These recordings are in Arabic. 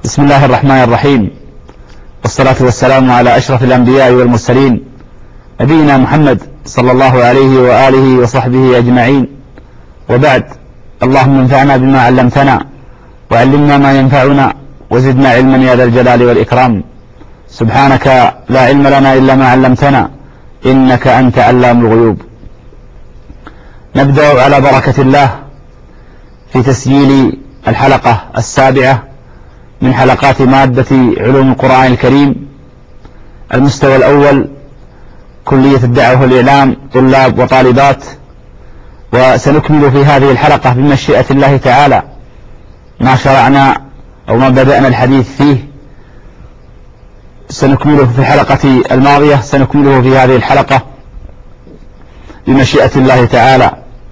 بسم الله الرحمن الرحيم، والصلاة والسلام على أشرف الأنبياء والمرسلين نبينا محمد صلى الله عليه وآله وصحبه أجمعين، وبعد. اللهم انفعنا بما علمتنا وعلمنا ما ينفعنا وزدنا علما يا ذا الجلال والإكرام. سبحانك لا علم لنا إلا ما علمتنا إنك أنت علام الغيوب. نبدأ على بركة الله في تسجيل الحلقة 7 من حلقات مادة علوم القرآن الكريم، المستوى الأول، كلية الدعوة والإعلام، طلاب وطالبات. وسنكمل في هذه الحلقة بمشيئة الله تعالى ما شرعنا أو ما بدأنا الحديث فيه، سنكمله في الحلقة الماضية، سنكمله في هذه الحلقة بمشيئة الله تعالى.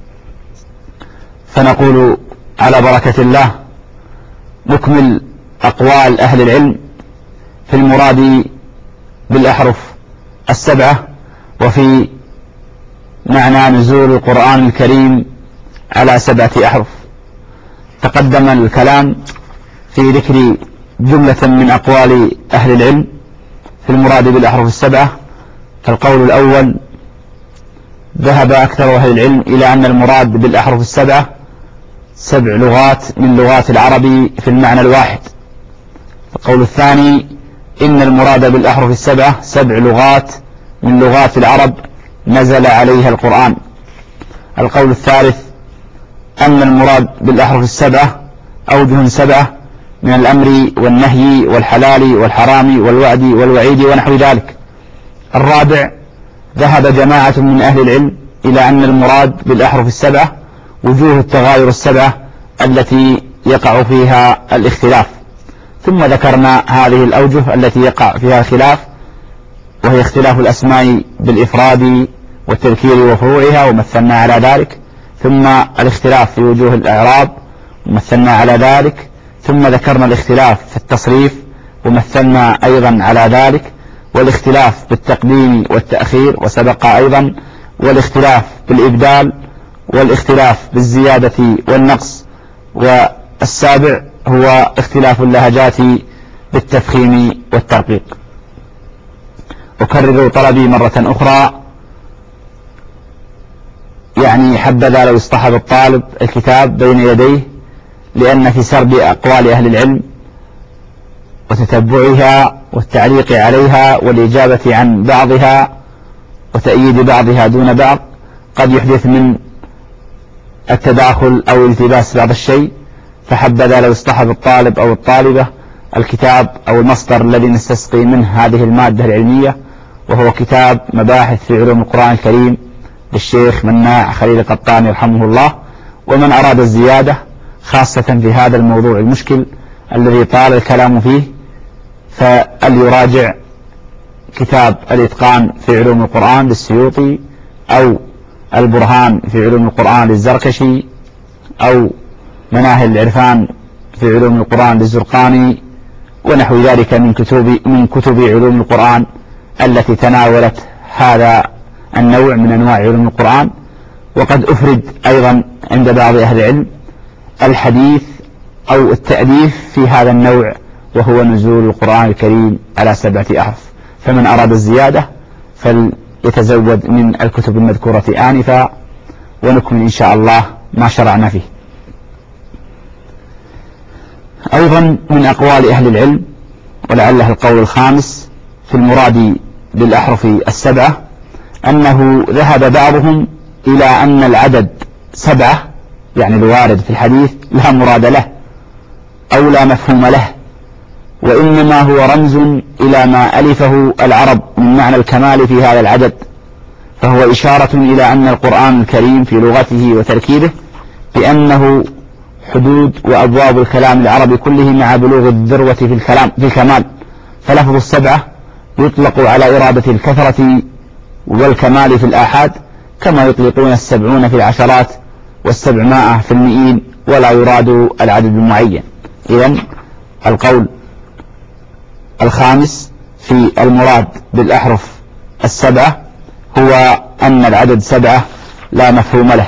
فنقول على بركة الله نكمل أقوال أهل العلم في المراد بالأحرف 7 وفي معنى نزول القرآن الكريم على 7 أحرف. تقدم الكلام في ذكر جملة من أقوال أهل العلم في المراد بالأحرف 7. فالقول الأول: ذهب أكثر أهل العلم إلى أن المراد بالأحرف 7 7 لغات من لغات العرب في المعنى الواحد. القول الثاني: إن المراد بالأحرف 7 7 لغات من لغات العرب نزل عليها القرآن. القول الثالث: أن المراد بالأحرف 7 أوجه 7 من الأمر والنهي والحلال والحرام والوعد والوعيد ونحو ذلك. الرابع: ذهب جماعة من أهل العلم إلى أن المراد بالأحرف 7 وجوه التغاير 7 التي يقع فيها الاختلاف. ثم ذكرنا هذه الأوجه التي يقع فيها الخلاف، وهي اختلاف الأسماء بالإفراد والتذكير وفروعها، ومثلنا على ذلك. ثم الاختلاف في وجوه الإعراب، ومثلنا على ذلك. ثم ذكرنا الاختلاف في التصريف، ومثلنا أيضا على ذلك. والاختلاف بالتقديم والتأخير، وسبق أيضا. والاختلاف بالإبدال، والاختلاف بالزيادة والنقص. والسابع هو اختلاف اللهجات بالتفخيم والترقيق. أكرر طلبي مرة أخرى، يعني حبذا لو اصطحب الطالب الكتاب بين يديه، لأن في سرد أقوال أهل العلم وتتبعها والتعليق عليها والإجابة عن بعضها وتأييد بعضها دون بعض قد يحدث من التداخل أو التباس بعض الشيء. فحبذا لو اصطحب الطالب أو الطالبة الكتاب أو المصدر الذي نستسقي منه هذه المادة العلمية، وهو كتاب مباحث في علوم القرآن الكريم للشيخ مناع خليل القطاني رحمه الله. ومن أراد الزيادة خاصة في هذا الموضوع المشكل الذي طال الكلام فيه، فليراجع كتاب الإتقان في علوم القرآن للسيوطي، أو البرهان في علوم القرآن للزركشي، أو مناهل العرفان في علوم القرآن للزرقاني، ونحو ذلك من كتب علوم القرآن التي تناولت هذا النوع من أنواع علوم القرآن. وقد أفرد أيضا عند بعض أهل العلم الحديث أو التأليف في هذا النوع، وهو نزول القرآن الكريم على 7 أحرف. فمن أراد الزيادة فليتزود من الكتب المذكورة آنفا، ونكمل إن شاء الله ما شرعنا فيه. أيضا من أقوال أهل العلم، ولعله القول الخامس في المراد بالأحرف 7، أنه ذهب بعضهم إلى أن العدد 7، يعني الوارد في الحديث، لا مراد له أو لا مفهوم له، وإنما هو رمز إلى ما ألفه العرب من معنى الكمال في هذا العدد. فهو إشارة إلى أن القرآن الكريم في لغته وتركيبه بأنه حدود وأبواب الكلام العربي كله مع بلوغ الذروة في الكمال. فلفظ 7 يطلق على إرادة الكثرة والكمال في الآحاد، كما يطلقون 70 في العشرات 700 في المئين، ولا يراد العدد المعين. إذن القول الخامس في المراد بالأحرف 7 هو أن العدد 7 لا مفهوم له.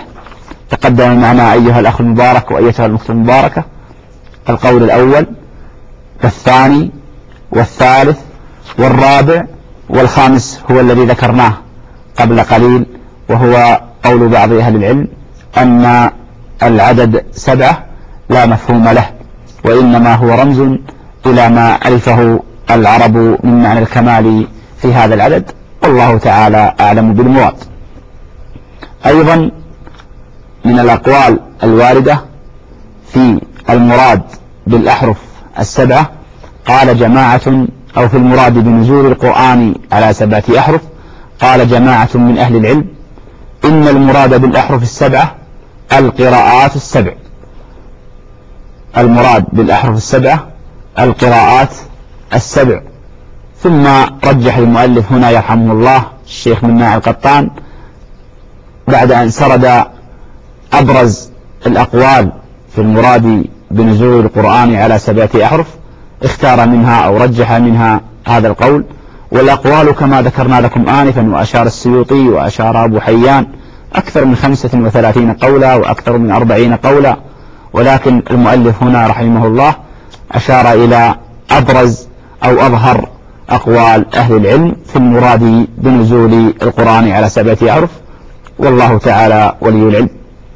تقدم معنا أيها الأخ المبارك وأيتها الأخت المباركة القول الأول، والثاني والثالث والرابع والخامس هو الذي ذكرناه قبل قليل، وهو قول بعض أهل العلم أن العدد 7 لا مفهوم له، وإنما هو رمز إلى ما ألفه العرب من معنى الكمال في هذا العدد، والله تعالى أعلم بالمراد. أيضا من الأقوال الواردة في المراد بالأحرف 7، قال جماعة، أو في المراد بنزول القرآن على 7 أحرف، قال جماعة من أهل العلم إن المراد بالأحرف 7 القراءات 7. المراد بالأحرف 7 القراءات 7. ثم رجح المؤلف هنا يرحمه الله الشيخ مناع القطان بعد أن سرد أبرز الأقوال في المراد بنزول القرآن على 7 أحرف، اختار منها أو رجح منها هذا القول. والأقوال كما ذكرنا لكم آنفا، وأشار السيوطي وأشار أبو حيان أكثر من 35 قولا وأكثر من 40 قولا، ولكن المؤلف هنا رحمه الله أشار إلى أبرز أو أظهر أقوال أهل العلم في المراد بنزول القرآن على 7 أحرف، والله تعالى ولي العلم.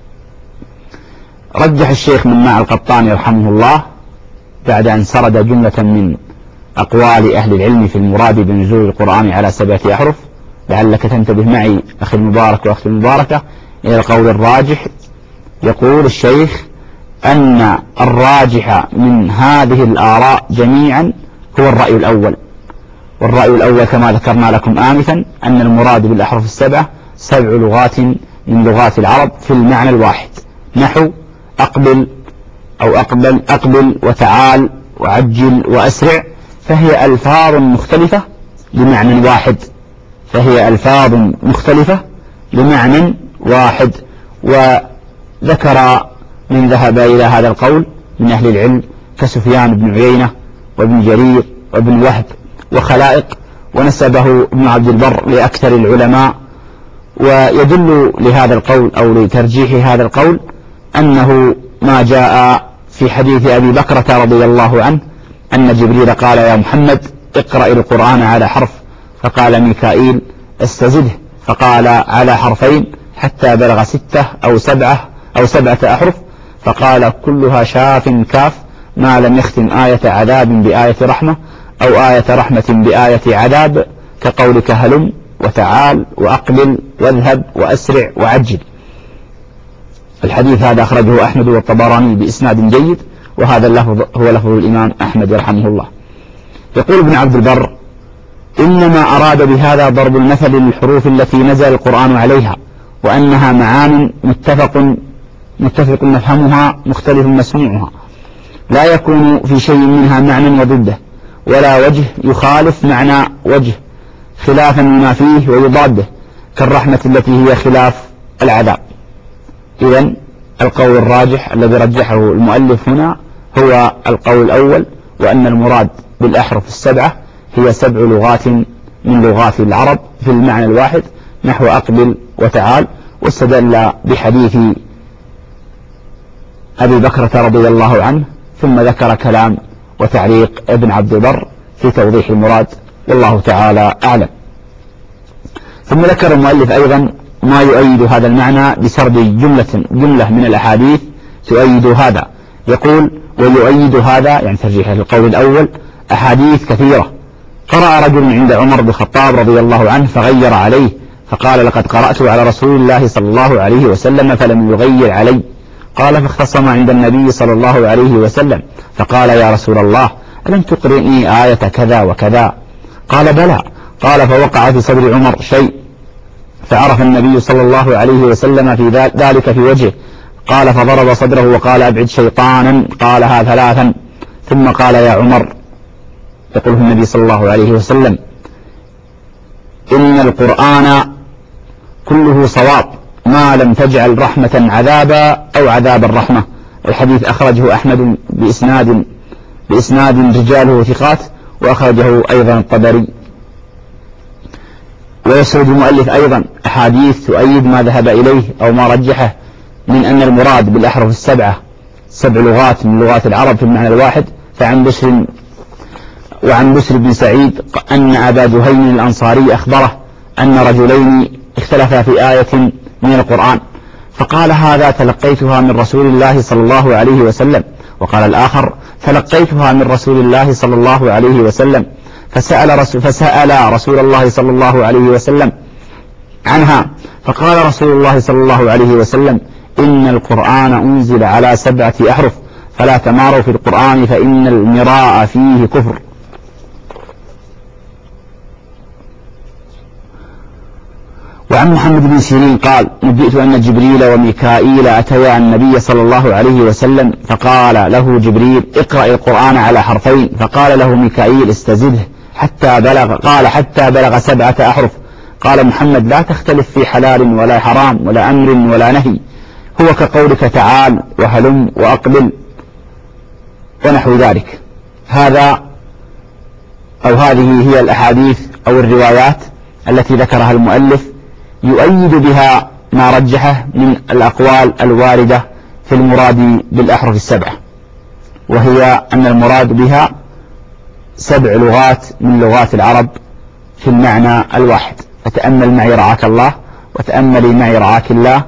رجح الشيخ مناع القطان يرحمه الله بعد أن سرد جملة من أقوال أهل العلم في المراد بنزول القرآن على 7 أحرف، لعلك تنتبه معي أخي المبارك وأختي المباركة إلى القول الراجح. يقول الشيخ أن الراجح من هذه الآراء جميعا هو الرأي الأول، والرأي الأول كما ذكرنا لكم آنفا أن المراد بالأحرف 7 7 لغات من لغات العرب في المعنى الواحد، نحو أقبل أو أقبل وتعال وعجل وأسرع، فهي ألفاظ مختلفة لمعنى واحد، فهي ألفاظ مختلفة لمعنى واحد. وذكر من ذهب إلى هذا القول من أهل العلم كسفيان بن عيينة وابن جرير وابن وهب وخلائق، ونسبه ابن عبد البر لأكثر العلماء. ويدل لهذا القول أو لترجيح هذا القول أنه ما جاء في حديث أبي بكرة رضي الله عنه أن جبريل قال يا محمد اقرأ القرآن على حرف، فقال ميكائيل استزده، فقال على حرفين حتى بلغ 6 أو 7 أحرف، فقال كلها شاف كاف ما لم يختم آية عذاب بآية رحمة أو آية رحمة بآية عذاب، كقولك هلم وتعال وأقبل واذهب وأسرع وعجل. الحديث هذا أخرجه أحمد والطبراني بإسناد جيد، وهذا اللفظ هو لفظ الإمام أحمد رحمه الله. يقول ابن عبد البر إنما أراد بهذا ضرب المثل للحروف التي نزل القرآن عليها، وأنها معان متفق نفهمها مختلف مسموعها، لا يكون في شيء منها معنى وضده، ولا وجه يخالف معنى وجه خلافا لما فيه ويضاده، كالرحمة التي هي خلاف العذاب. إذن القول الراجح الذي رجحه المؤلف هنا هو القول الأول، وأن المراد بالأحرف 7 هي 7 لغات من لغات العرب في المعنى الواحد، نحو أقبل وتعال. واستدل بحديث أبي بكرة رضي الله عنه، ثم ذكر كلام وتعليق ابن عبد البر في توضيح المراد، والله تعالى أعلم. ثم ذكر المؤلف أيضا ما يؤيد هذا المعنى بسرد جملة من الأحاديث تؤيد هذا. يقول ويؤيد هذا يعني ترجيح القول الأول أحاديث كثيرة. قرأ رجل عند عمر بن الخطاب رضي الله عنه فغير عليه، فقال لقد قرأت على رسول الله صلى الله عليه وسلم فلم يغير علي. قال فاختصم عند النبي صلى الله عليه وسلم فقال يا رسول الله ألم تقرئني آية كذا وكذا؟ قال بلى. قال فوقع في صدر عمر شيء، فعرف النبي صلى الله عليه وسلم في ذلك في وجهه، قال فضرب صدره وقال أبعد شيطانا، قالها 3، ثم قال يا عمر، يقول النبي صلى الله عليه وسلم إن القرآن كله صواب ما لم تجعل رحمة عذابا أو عذابا رحمة. الحديث أخرجه أحمد بإسناد رجاله ثقات، وأخرجه أيضا الطبري. ويسرد المؤلف أيضا أحاديث تؤيد ما ذهب إليه أو ما رجحه من أن المراد بالأحرف 7 7 لغات من لغات العرب في المعنى الواحد. فعن بشر وعن بسر بن سعيد أن أبا جهيم الأنصاري أخبره أن رجلين اختلفا في آية من القرآن، فقال هذا تلقيتها من رسول الله صلى الله عليه وسلم، وقال الآخر تلقيتها من رسول الله صلى الله عليه وسلم، فسأل رسول الله صلى الله عليه وسلم عنها، فقال رسول الله صلى الله عليه وسلم إن القرآن أنزل على 7 أحرف فلا تماروا في القرآن فإن المراء فيه كفر. وعن محمد بن سيرين قال نبئت أن جبريل وميكائيل أتيا النبي صلى الله عليه وسلم فقال له جبريل اقرأ القرآن على حرفين، فقال له ميكائيل استزده حتى بلغ 7 أحرف. قال محمد لا تختلف في حلال ولا حرام ولا أمر ولا نهي، هو كقولك تعال وهلم وأقبل ونحو ذلك. هذه هي الأحاديث أو الروايات التي ذكرها المؤلف يؤيد بها ما رجحه من الأقوال الواردة في المراد بالأحرف 7، وهي أن المراد بها 7 لغات من لغات العرب في المعنى الواحد. فتأمل معي رعاك الله، وتأملي معي رعاك الله.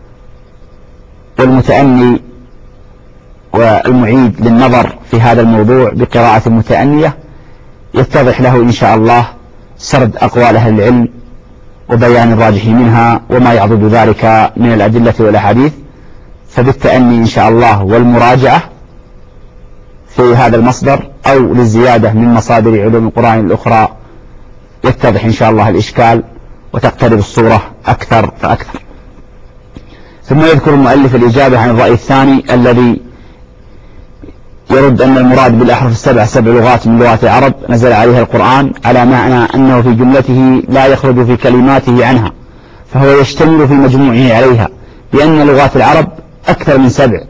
والمتأني والمعيد للنظر في هذا الموضوع بقراءة متأنية يتضح له إن شاء الله سرد أقوال أهل العلم وبيان الراجح منها وما يعضد ذلك من الأدلة والأحاديث. فبالتأني إن شاء الله والمراجعة في هذا المصدر أو للزيادة من مصادر علوم القرآن الأخرى يتضح إن شاء الله الإشكال وتقترب الصورة أكثر فأكثر. ثم يذكر المؤلف الإجابة عن الرأي الثاني الذي يرد أن المراد بالأحرف 7 لغات من لغات العرب نزل عليها القرآن، على معنى أنه في جملته لا يخرج في كلماته عنها، فهو يشتمل في مجموعه عليها، بأن لغات العرب أكثر من 7.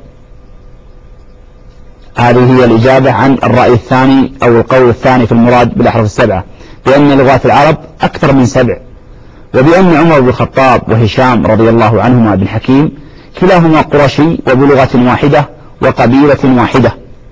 هذه هي الإجابة عن الرأي الثاني أو القول الثاني في المراد بالأحرف 7، بأن لغات العرب أكثر من 7، وبأن عمر بن الخطاب وهشام رضي الله عنهما بن حكيم كلاهما قرشي وبلغة واحدة وقبيلة واحدة،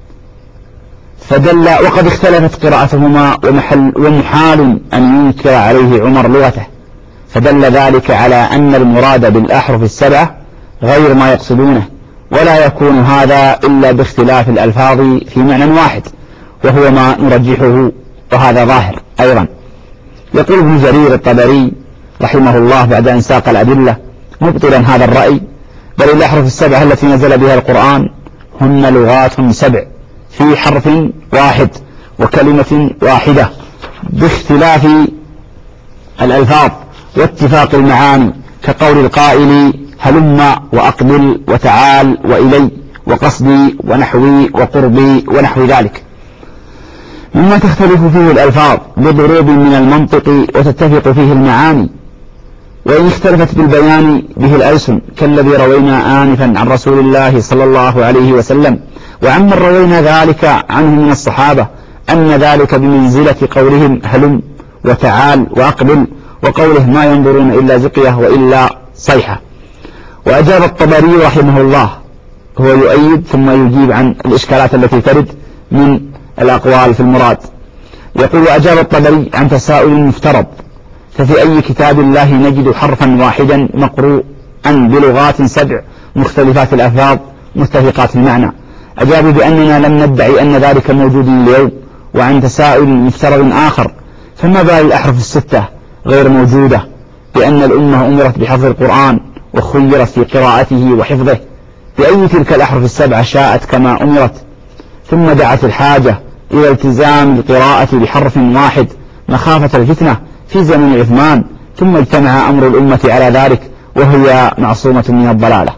فدل وقد اختلفت قراءتهما ومحال أن ينكر عليه عمر لغته، فدل ذلك على أن المراد بالأحرف 7 غير ما يقصدونه، ولا يكون هذا إلا باختلاف الألفاظ في معنى واحد، وهو ما نرجحه وهذا ظاهر أيضا. يقول ابن جرير الطبري رحمه الله بعد أن ساق الأدلة مبطلا هذا الرأي: بل الأحرف 7 التي نزل بها القرآن هن لغات 7 في حرف واحد وكلمة واحدة، باختلاف الألفاظ واتفاق المعاني، كقول القائل هلم وأقبل وتعال وإلي وقصدي ونحوي وقربي ونحو ذلك، مما تختلف فيه الألفاظ بضروب من المنطق وتتفق فيه المعاني، وإن اختلفت بالبيان به الألسن، كالذي روينا آنفا عن رسول الله صلى الله عليه وسلم وعمن روينا ذلك عنه من الصحابة، أن ذلك بمنزلة قولهم هلم وتعال وأقبل، وقوله ما ينظرون إلا زقية وإلا صيحة. وأجاب الطبري رحمه الله، هو يؤيد ثم يجيب عن الإشكالات التي ترد من الأقوال في المراد. يقول: وأجاب الطبري عن تساؤل مفترض: ففي أي كتاب الله نجد حرفا واحدا مقروءا بلغات 7 مختلفات الألفاظ متفقات المعنى؟ أجابوا بأننا لم ندعي أن ذلك موجود اليوم. وعن تساؤل مفترض آخر: فما بال الأحرف 6 غير موجودة، بأن الأمة أمرت بحفظ القرآن وخيرت في قراءته وحفظه، بأي تلك الأحرف 7 شاءت كما أمرت، ثم دعت الحاجة إلى التزام القراءة بحرف واحد مخافة الفتنة في زمن عثمان، ثم اجتمع أمر الأمة على ذلك وهي معصومة من الضلالة.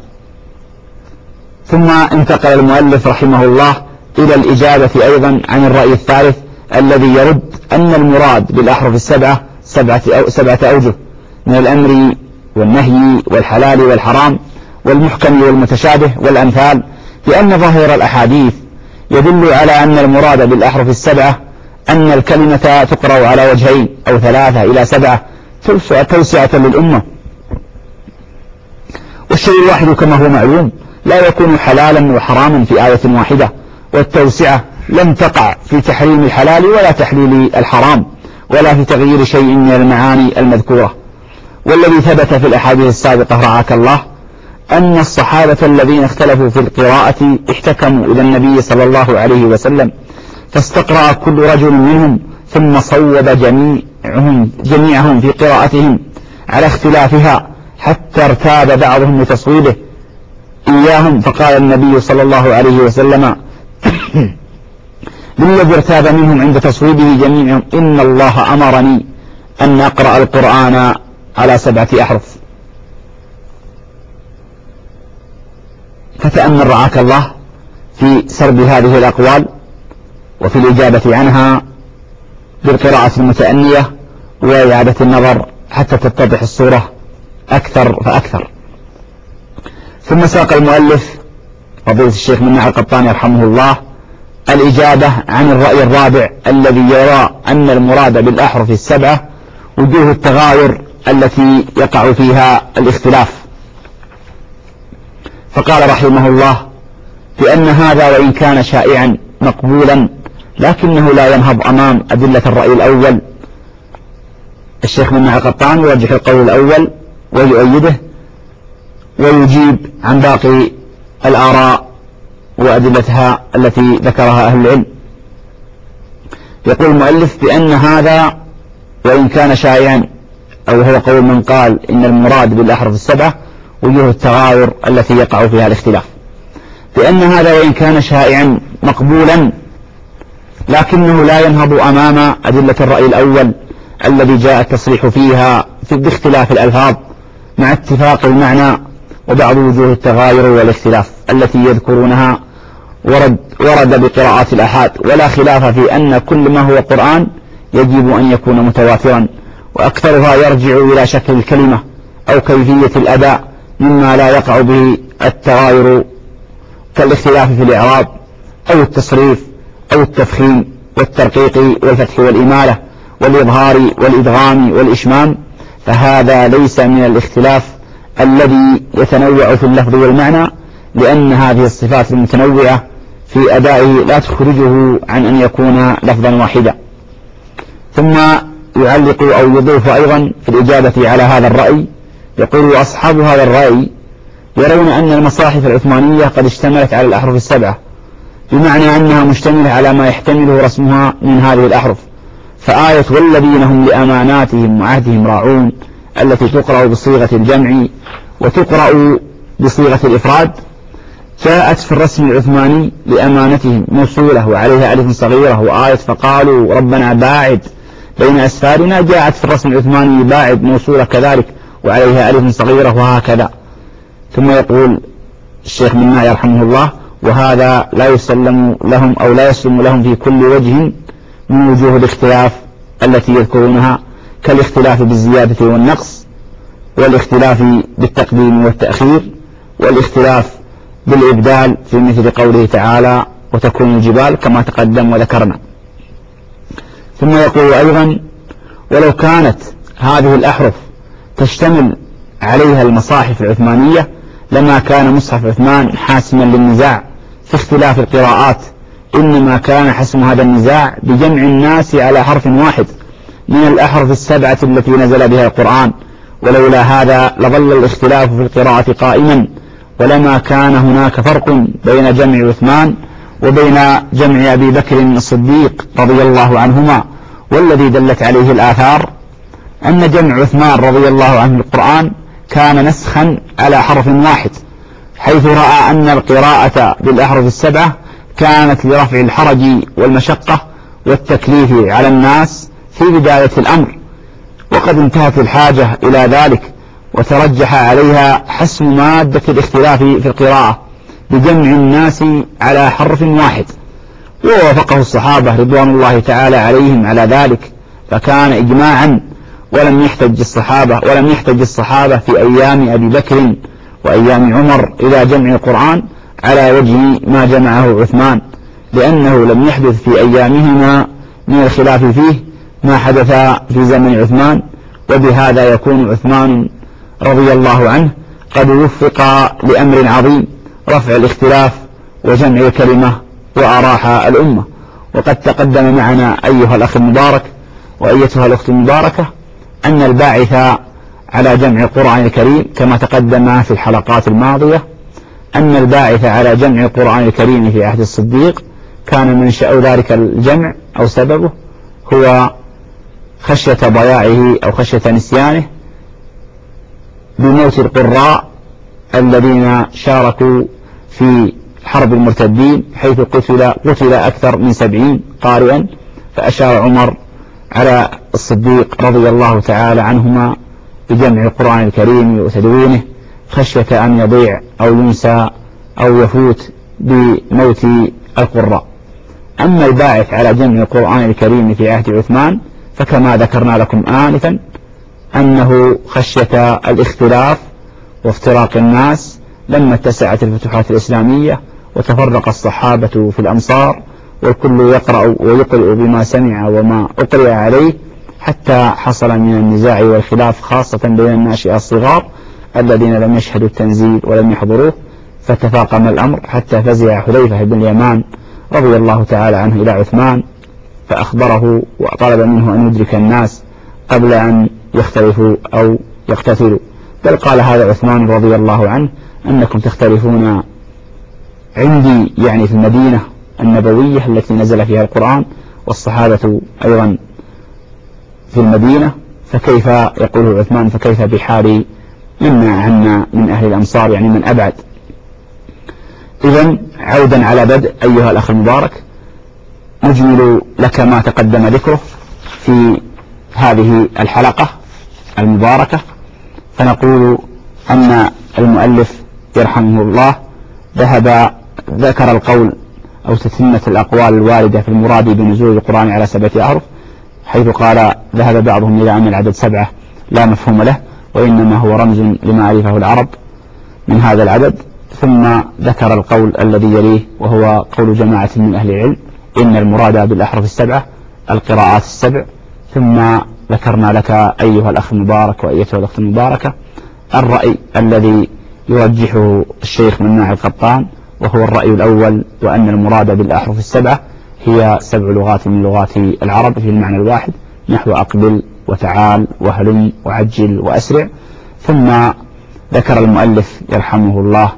ثم انتقل المؤلف رحمه الله إلى الإجابة أيضا عن الرأي الثالث الذي يرد أن المراد بالأحرف 7 7 أوجه من الأمر والنهي والحلال والحرام والمحكم والمتشابه والأمثال، بأن ظاهر الأحاديث يدل على أن المراد بالأحرف 7 أن الكلمة تقرأ على وجهين أو 3 إلى 7 توسعة للأمة، والشيء الواحد كما هو معلوم لا يكون حلالا وحراما في آية واحدة، والتوسعة لم تقع في تحريم الحلال ولا تحليل الحرام ولا في تغيير شيء من المعاني المذكورة. والذي ثبت في الأحاديث السابقة رعاك الله أن الصحابة الذين اختلفوا في القراءة احتكموا إلى النبي صلى الله عليه وسلم فاستقرأ كل رجل منهم ثم صوب جميعهم في قراءتهم على اختلافها حتى ارتاب بعضهم لتصويبه إياهم، فقال النبي صلى الله عليه وسلم للذي ارتاب منهم عند تصويبه جميعهم إن الله أمرني أن أقرأ القرآن على 7 أحرف. فتأمل رعاك الله في سرد هذه الأقوال وفي الإجابة عنها بالقراءة المتأنية وإعادة النظر حتى تتضح الصورة أكثر فأكثر. ثم ساق المؤلف فضيلة الشيخ مناع القطاني رحمه الله الإجابة عن الرأي الرابع الذي يرى أن المراد بالأحرف 7 وجوه التغاير التي يقع فيها الاختلاف. فقال رحمه الله بأن هذا وإن كان شائعا مقبولا لكنه لا ينهض أمام أدلة الرأي الأول. الشيخ مناع القطاني يرجح القول الأول ويؤيده ويجيب عن باقي الآراء وأدلتها التي ذكرها أهل العلم. يقول المؤلف بأن هذا وإن كان شائعا أو هو قول من قال إن المراد بالأحرف 7 وجوه التغاير التي يقع فيها الاختلاف، بأن هذا وإن كان شائعا مقبولا لكنه لا ينهض أمام أدلة الرأي الأول الذي جاء التصريح فيها باختلاف الألفاظ مع اتفاق المعنى وبعض وجوه التغاير والاختلاف التي يذكرونها ورد بقراءات الأحاد، ولا خلاف في أن كل ما هو قرآن يجب أن يكون متواترا، وأكثرها يرجع إلى شكل الكلمة أو كيفية الأداء مما لا يقع به التغاير كالاختلاف في الإعراب أو التصريف أو التفخيم والترقيق والفتح والإمالة والإظهار والإدغام والإشمام، فهذا ليس من الاختلاف الذي يتنوع في اللفظ والمعنى، لأن هذه الصفات المتنوعة في أدائه لا تخرجه عن أن يكون لفظا واحدا. ثم يعلق أو يضيف أيضا في الإجابة على هذا الرأي يقول أصحاب هذا الرأي يرون أن المصاحف العثمانية قد اشتملت على الأحرف 7، بمعنى أنها مشتملة على ما يحتمله رسمها من هذه الأحرف، فآية والذين هم لأماناتهم وعهدهم راعون التي تقرأ بصيغة الجمع وتقرأ بصيغة الإفراد جاءت في الرسم العثماني لأمانتهم موصولة وعليها ألف صغيرة، وآية فقالوا ربنا باعد بين أسفارنا جاءت في الرسم العثماني باعد موصولة كذلك وعليها ألف صغيرة وهكذا. ثم يقول الشيخ مناع يرحمه الله وهذا لا يسلم لهم أو لا يسلم لهم في كل وجه من وجوه الاختلاف التي يذكرونها كالاختلاف بالزيادة والنقص والاختلاف بالتقديم والتأخير والاختلاف بالإبدال في مثل قوله تعالى وتكون الجبال كما تقدم وذكرنا. ثم يقول أيضا ولو كانت هذه الأحرف تشتمل عليها المصاحف العثمانية لما كان مصحف عثمان حاسما للنزاع في اختلاف القراءات، إنما كان حسم هذا النزاع بجمع الناس على حرف واحد من الأحرف 7 التي نزل بها القرآن، ولولا هذا لظل الاختلاف في القراءة قائما ولما كان هناك فرق بين جمع عثمان وبين جمع أبي بكر الصديق رضي الله عنهما. والذي دلت عليه الآثار أن جمع عثمان رضي الله عنه القرآن كان نسخا على حرف واحد، حيث رأى أن القراءة بالأحرف 7 كانت لرفع الحرج والمشقة والتكليف على الناس في بداية الأمر، وقد انتهت الحاجة إلى ذلك وترجح عليها حسم مادة الاختلاف في القراءة بجمع الناس على حرف واحد، ووافقه الصحابة رضوان الله تعالى عليهم على ذلك، فكان إجماعا ولم يحتج الصحابة في أيام أبي بكر وأيام عمر إلى جمع القرآن على وجه ما جمعه عثمان، لأنه لم يحدث في أيامهما من الخلاف فيه ما حدث في زمن عثمان، وبهذا يكون عثمان رضي الله عنه قد وفق لأمر عظيم رفع الاختلاف وجمع الكلمة وأراح الأمة. وقد تقدم معنا أيها الأخ المبارك وأيتها الأخت المباركة أن الباعث على جمع القرآن الكريم كما تقدم في الحلقات الماضية أن الباعث على جمع القرآن الكريم في عهد الصديق كان منشأ ذلك الجمع أو سببه هو خشية ضياعه أو خشية نسيانه بموت القراء الذين شاركوا في حرب المرتدين، حيث قتل أكثر من 70 قارئا، فأشار عمر على الصديق رضي الله تعالى عنهما بجمع القرآن الكريم وتدوينه خشية أن يضيع أو ينسى أو يفوت بموت القراء. أما الباعث على جمع القرآن الكريم في عهد عثمان فكما ذكرنا لكم آنفا أنه خشية الاختلاف وافتراق الناس لما اتسعت الفتوحات الإسلامية وتفرق الصحابة في الأمصار والكل يقرأ ويقرأ بما سمع وما أقرأ عليه، حتى حصل من النزاع والخلاف خاصة بين الناشئة الصغار الذين لم يشهدوا التنزيل ولم يحضروه، فتفاقم الأمر حتى فزع حذيفة بن اليمان رضي الله تعالى عنه إلى عثمان فأخبره وطلب منه أن يدرك الناس قبل أن يختلفوا أو يقتتلوا، بل قال هذا عثمان رضي الله عنه أنكم تختلفون عندي يعني في المدينة النبوية التي نزل فيها القرآن والصحابة أيضا في المدينة، فكيف يقول عثمان فكيف بحال منا عنا من أهل الأمصار يعني من أبعد. إذن عودا على بدء أيها الأخ المبارك، نجمل لك ما تقدم ذكره في هذه الحلقة المباركة، فنقول أن المؤلف يرحمه الله ذكر القول أو تتمة الأقوال الواردة في المراد بنزول القرآن على 7 أحرف، حيث قال ذهب بعضهم إلى أن العدد 7 لا مفهوم له وإنما هو رمز لما ألفه العرب من هذا العدد، ثم ذكر القول الذي يليه وهو قول جماعة من أهل العلم إن المراد بالأحرف 7 القراءات 7، ثم ذكرنا لك أيها الأخ المبارك وأيتها الأخت المباركة الرأي الذي يرجحه الشيخ مناع القطان، وهو الرأي الأول، وأن المراد بالأحرف 7 هي 7 لغات من لغات العرب في المعنى الواحد، نحو أقبل وتعال وهلم وعجل وأسرع. ثم ذكر المؤلف يرحمه الله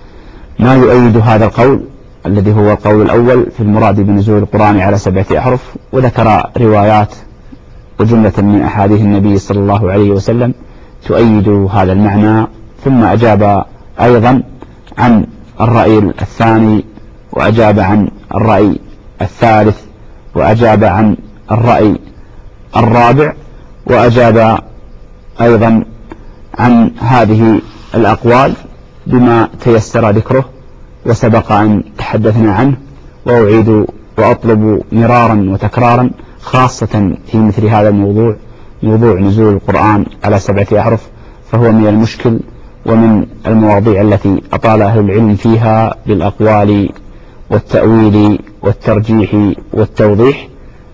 ما يؤيد هذا القول الذي هو القول الأول في المراد بنزول القرآن على 7 أحرف، وذكر روايات وجملة من أحاديث النبي صلى الله عليه وسلم تؤيد هذا المعنى، ثم أجاب أيضا عن الرأي الثاني وأجاب عن الرأي الثالث وأجاب عن الرأي الرابع وأجاب أيضا عن هذه الأقوال بما تيسر ذكره وسبق أن تحدثنا عنه، وأعيد وأطلب مرارا وتكرارا خاصة في مثل هذا الموضوع، موضوع نزول القرآن على 7 أحرف، فهو من المشكل ومن المواضيع التي أطال أهل العلم فيها بالأقوال والتأويل والترجيح والتوضيح.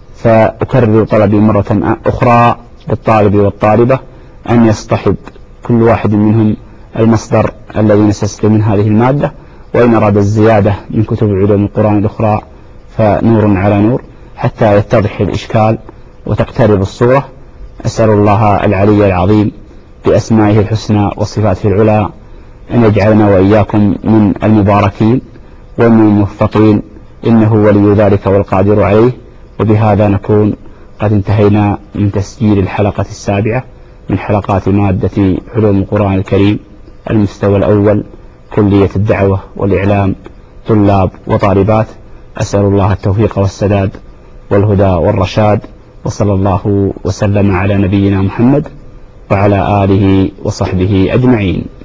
فأكرر طلبي مرة أخرى للطالب والطالبة أن يصطحب كل واحد منهم المصدر الذي نستسقي من هذه المادة، وإن أراد الزيادة من كتب علوم القرآن الأخرى فنور على نور حتى يتضح الإشكال وتقترب الصورة. أسأل الله العلي العظيم بأسمائه الحسنى وصفاته العلى أن يجعلنا وإياكم من المباركين ومن الموفقين، إنه ولي ذلك والقادر عليه. وبهذا نكون قد انتهينا من تسجيل الحلقة 7 من حلقات مادة علوم القرآن الكريم المستوى الأول، كلية الدعوة والإعلام، طلاب وطالبات. أسأل الله التوفيق والسداد والهدى والرشاد، وصلى الله وسلم على نبينا محمد وعلى آله وصحبه أجمعين.